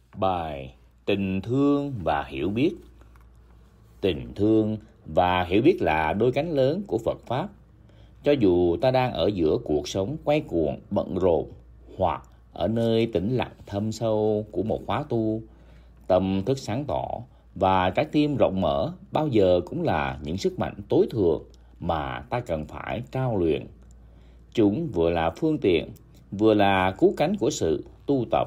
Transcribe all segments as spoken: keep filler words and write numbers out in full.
Bài Tình thương và hiểu biết. Tình thương và hiểu biết là đôi cánh lớn của Phật Pháp. Cho dù ta đang ở giữa cuộc sống quay cuồng, bận rộn, hoặc ở nơi tĩnh lặng thâm sâu của một khóa tu, tâm thức sáng tỏ và trái tim rộng mở bao giờ cũng là những sức mạnh tối thượng mà ta cần phải trao luyện. Chúng vừa là phương tiện, vừa là cứu cánh của sự tu tập.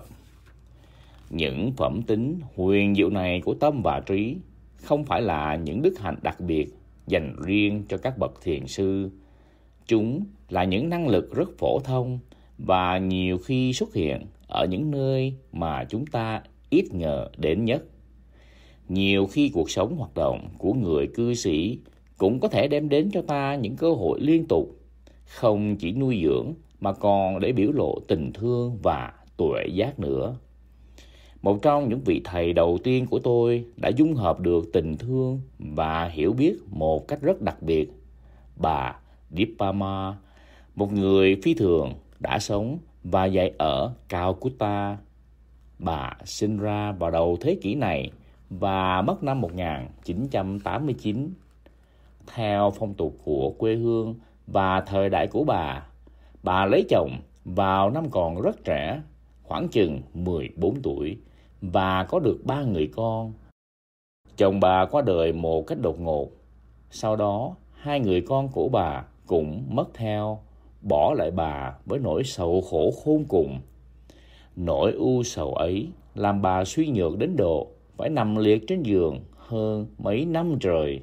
Những phẩm tính huyền diệu này của tâm và trí không phải là những đức hạnh đặc biệt dành riêng cho các bậc thiền sư. Chúng là những năng lực rất phổ thông và nhiều khi xuất hiện ở những nơi mà chúng ta ít ngờ đến nhất. Nhiều khi cuộc sống hoạt động của người cư sĩ cũng có thể đem đến cho ta những cơ hội liên tục, không chỉ nuôi dưỡng mà còn để biểu lộ tình thương và tuệ giác nữa. Một trong những vị thầy đầu tiên của tôi đã dung hợp được tình thương và hiểu biết một cách rất đặc biệt. Bà Dippama, một người phi thường đã sống và dạy ở Calcutta. Bà sinh ra vào đầu thế kỷ này và mất năm một nghìn chín trăm tám mươi chín. Theo phong tục của quê hương và thời đại của bà, bà lấy chồng vào năm còn rất trẻ, khoảng chừng mười bốn tuổi, và có được ba người con. Chồng bà qua đời một cách đột ngột. Sau đó, hai người con của bà cũng mất theo, bỏ lại bà với nỗi sầu khổ khôn cùng. Nỗi u sầu ấy làm bà suy nhược đến độ phải nằm liệt trên giường hơn mấy năm trời.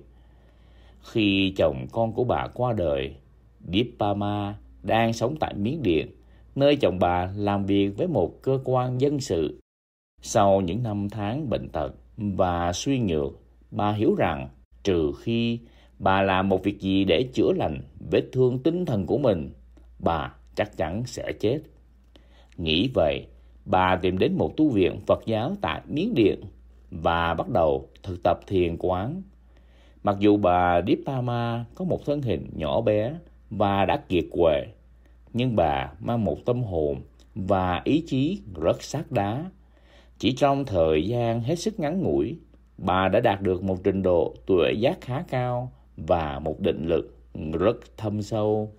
Khi chồng con của bà qua đời, Dippama đang sống tại Miến Điện, nơi chồng bà làm việc với một cơ quan dân sự. Sau những năm tháng bệnh tật và suy nhược, bà hiểu rằng trừ khi bà làm một việc gì để chữa lành vết thương tinh thần của mình, bà chắc chắn sẽ chết. Nghĩ vậy, bà tìm đến một tu viện Phật giáo tại Miến Điện và bắt đầu thực tập thiền quán. Mặc dù bà Dippama có một thân hình nhỏ bé và đã kiệt quệ, nhưng bà mang một tâm hồn và ý chí rất sắt đá. Chỉ trong thời gian hết sức ngắn ngủi, bà đã đạt được một trình độ tuệ giác khá cao và một định lực rất thâm sâu.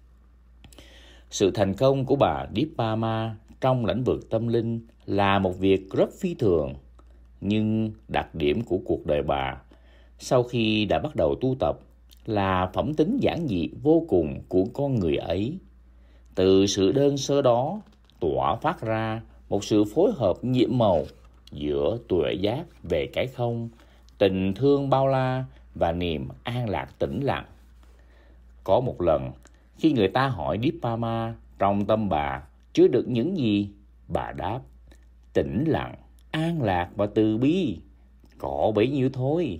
Sự thành công của bà Dippama trong lĩnh vực tâm linh là một việc rất phi thường, nhưng đặc điểm của cuộc đời bà sau khi đã bắt đầu tu tập là phẩm tính giản dị vô cùng của con người ấy. Từ sự đơn sơ đó tỏa phát ra một sự phối hợp nhiệm màu giữa tuệ giác về cái không, tình thương bao la và niềm an lạc tĩnh lặng. Có một lần, khi người ta hỏi Dippama trong tâm bà chứa được những gì, bà đáp: tĩnh lặng, an lạc và từ bi, có bấy nhiêu thôi.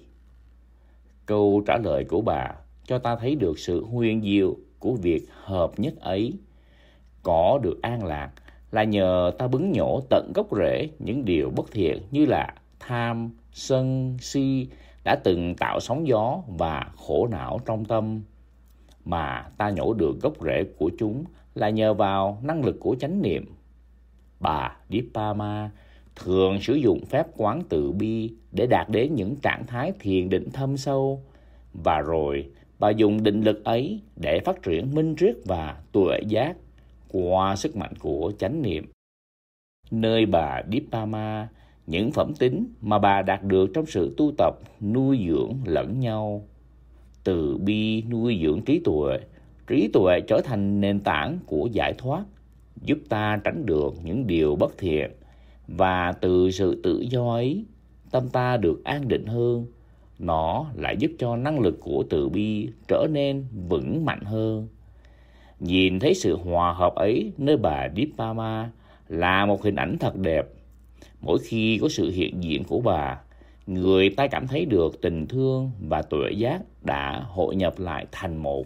Câu trả lời của bà cho ta thấy được sự huyền diệu của việc hợp nhất ấy. Có được an lạc là nhờ ta bứng nhổ tận gốc rễ những điều bất thiện như là tham, sân, si đã từng tạo sóng gió và khổ não trong tâm. Mà ta nhổ được gốc rễ của chúng là nhờ vào năng lực của chánh niệm. Bà Dippama thường sử dụng phép quán từ bi để đạt đến những trạng thái thiền định thâm sâu, và rồi bà dùng định lực ấy để phát triển minh triết và tuệ giác qua sức mạnh của chánh niệm. Nơi bà Dippama, những phẩm tính mà bà đạt được trong sự tu tập nuôi dưỡng lẫn nhau. Từ bi nuôi dưỡng trí tuệ, trí tuệ trở thành nền tảng của giải thoát, giúp ta tránh được những điều bất thiện, và từ sự tự do ấy, tâm ta được an định hơn. Nó lại giúp cho năng lực của từ bi trở nên vững mạnh hơn. Nhìn thấy sự hòa hợp ấy nơi bà Dippama là một hình ảnh thật đẹp. Mỗi khi có sự hiện diện của bà, người ta cảm thấy được tình thương và tuệ giác đã hội nhập lại thành một.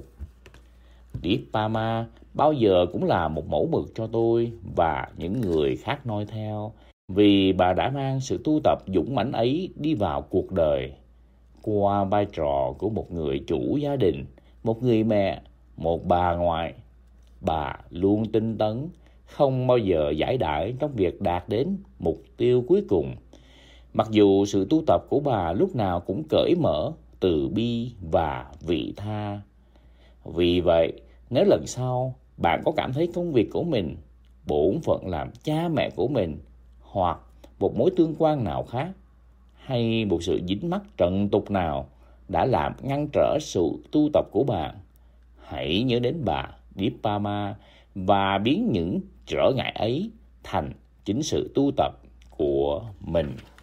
Dippama bao giờ cũng là một mẫu mực cho tôi và những người khác noi theo, vì bà đã mang sự tu tập dũng mãnh ấy đi vào cuộc đời. Qua vai trò của một người chủ gia đình, một người mẹ, một bà ngoại, bà luôn tinh tấn, không bao giờ giải đãi trong việc đạt đến mục tiêu cuối cùng. Mặc dù sự tu tập của bà lúc nào cũng cởi mở, từ bi và vị tha. Vì vậy, nếu lần sau bạn có cảm thấy công việc của mình, bổn phận làm cha mẹ của mình, hoặc một mối tương quan nào khác, hay một sự dính mắc trần tục nào đã làm ngăn trở sự tu tập của bạn, hãy nhớ đến bà Dippama và biến những trở ngại ấy thành chính sự tu tập của mình.